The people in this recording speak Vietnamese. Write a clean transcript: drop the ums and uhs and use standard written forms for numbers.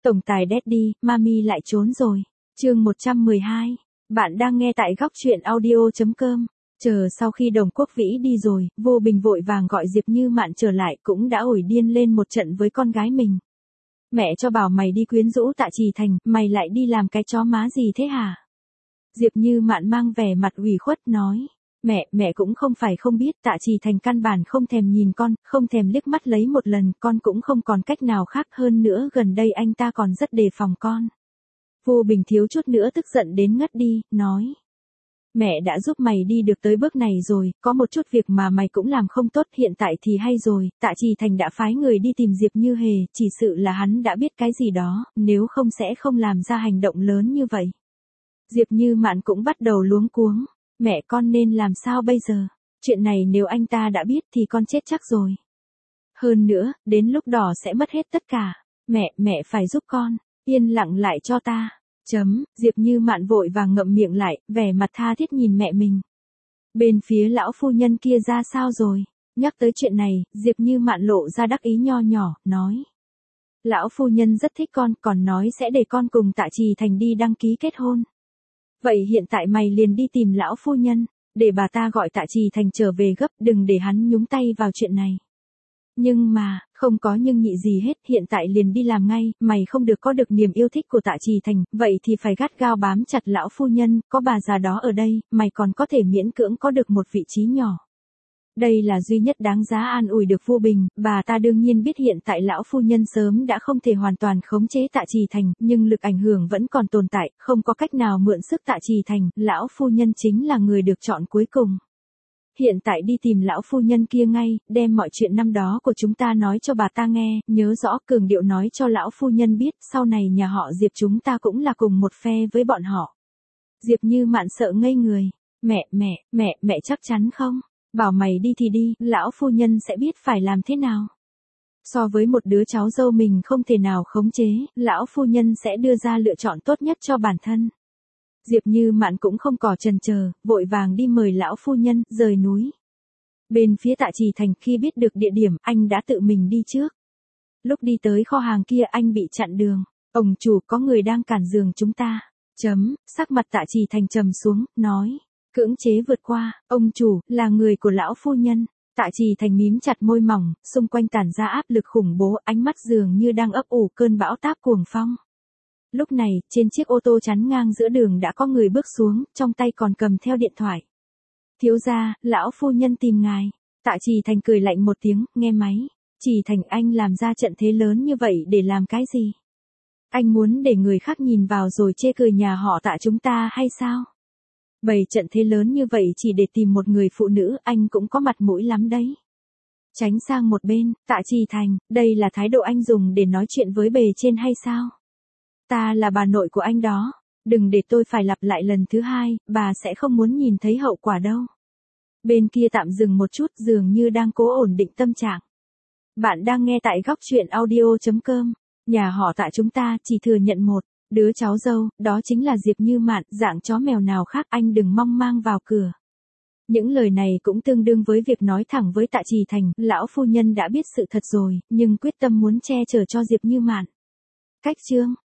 Tổng tài Daddy, Mami lại trốn rồi. Chương 112. Bạn đang nghe tại góc truyện audio.com. Chờ sau khi Đồng Quốc Vĩ đi rồi, Vô Bình vội vàng gọi Diệp Như Mạn trở lại, cũng đã ổi điên lên một trận với con gái mình. Mẹ cho bảo mày đi quyến rũ Tạ Trì Thành, mày lại đi làm cái chó má gì thế hả? Diệp Như Mạn mang vẻ mặt ủy khuất nói. Mẹ cũng không phải không biết, Tạ Trì Thành căn bản không thèm nhìn con, không thèm liếc mắt lấy một lần, con cũng không còn cách nào khác, hơn nữa gần đây anh ta còn rất đề phòng con. Vô Bình thiếu chút nữa tức giận đến ngất đi, nói. Mẹ đã giúp mày đi được tới bước này rồi, có một chút việc mà mày cũng làm không tốt, hiện tại thì hay rồi, Tạ Trì Thành đã phái người đi tìm Diệp Như Hề, chỉ sự là hắn đã biết cái gì đó, nếu không sẽ không làm ra hành động lớn như vậy. Diệp Như Mạn cũng bắt đầu luống cuống. Mẹ, con nên làm sao bây giờ? Chuyện này nếu anh ta đã biết thì con chết chắc rồi. Hơn nữa, đến lúc đó sẽ mất hết tất cả. Mẹ phải giúp con. Yên lặng lại cho ta. Diệp Như Mạn vội vàng ngậm miệng lại, vẻ mặt tha thiết nhìn mẹ mình. Bên phía lão phu nhân kia ra sao rồi? Nhắc tới chuyện này, Diệp Như Mạn lộ ra đắc ý nho nhỏ, nói. Lão phu nhân rất thích con, còn nói sẽ để con cùng Tạ Trì Thành đi đăng ký kết hôn. Vậy hiện tại mày liền đi tìm lão phu nhân, để bà ta gọi Tạ Trì Thành trở về gấp, đừng để hắn nhúng tay vào chuyện này. Nhưng mà, không có nhưng nhị gì hết, hiện tại liền đi làm ngay, mày không được có được niềm yêu thích của Tạ Trì Thành, vậy thì phải gắt gao bám chặt lão phu nhân, có bà già đó ở đây, mày còn có thể miễn cưỡng có được một vị trí nhỏ. Đây là duy nhất đáng giá an ủi được Vô Bình, bà ta đương nhiên biết hiện tại lão phu nhân sớm đã không thể hoàn toàn khống chế Tạ Trì Thành, nhưng lực ảnh hưởng vẫn còn tồn tại, không có cách nào mượn sức Tạ Trì Thành, lão phu nhân chính là người được chọn cuối cùng. Hiện tại đi tìm lão phu nhân kia ngay, đem mọi chuyện năm đó của chúng ta nói cho bà ta nghe, nhớ rõ cường điệu nói cho lão phu nhân biết, sau này nhà họ Diệp chúng ta cũng là cùng một phe với bọn họ. Diệp Như Mạn sợ ngây người. Mẹ chắc chắn không? Bảo mày đi thì đi, lão phu nhân sẽ biết phải làm thế nào. So với một đứa cháu dâu mình không thể nào khống chế, lão phu nhân sẽ đưa ra lựa chọn tốt nhất cho bản thân. Diệp Như Mạn cũng không cò chần chờ, vội vàng đi mời lão phu nhân, rời núi. Bên phía Tạ Trì Thành khi biết được địa điểm, anh đã tự mình đi trước. Lúc đi tới kho hàng kia anh bị chặn đường. Ông chủ, có người đang cản giường chúng ta. Sắc mặt Tạ Trì Thành trầm xuống, nói. Cưỡng chế vượt qua, ông chủ, là người của lão phu nhân. Tạ Trì Thành mím chặt môi mỏng, xung quanh tản ra áp lực khủng bố, ánh mắt dường như đang ấp ủ cơn bão táp cuồng phong. Lúc này, trên chiếc ô tô chắn ngang giữa đường đã có người bước xuống, trong tay còn cầm theo điện thoại. Thiếu gia, lão phu nhân tìm ngài. Tạ Trì Thành cười lạnh một tiếng, nghe máy. Trì Thành, anh làm ra trận thế lớn như vậy để làm cái gì? Anh muốn để người khác nhìn vào rồi chê cười nhà họ Tạ chúng ta hay sao? Bày trận thế lớn như vậy chỉ để tìm một người phụ nữ, anh cũng có mặt mũi lắm đấy. Tránh sang một bên, Tạ Trì Thành, đây là thái độ anh dùng để nói chuyện với bề trên hay sao? Ta là bà nội của anh đó, đừng để tôi phải lặp lại lần thứ hai, bà sẽ không muốn nhìn thấy hậu quả đâu. Bên kia tạm dừng một chút, dường như đang cố ổn định tâm trạng. Bạn đang nghe tại góc truyện audio.com. Nhà họ Tạ chúng ta chỉ thừa nhận một đứa cháu dâu, đó chính là Diệp Như Mạn, dạng chó mèo nào khác anh đừng mong mang vào cửa. Những lời này cũng tương đương với việc nói thẳng với Tạ Trì Thành, lão phu nhân đã biết sự thật rồi, nhưng quyết tâm muốn che chở cho Diệp Như Mạn. Cách chương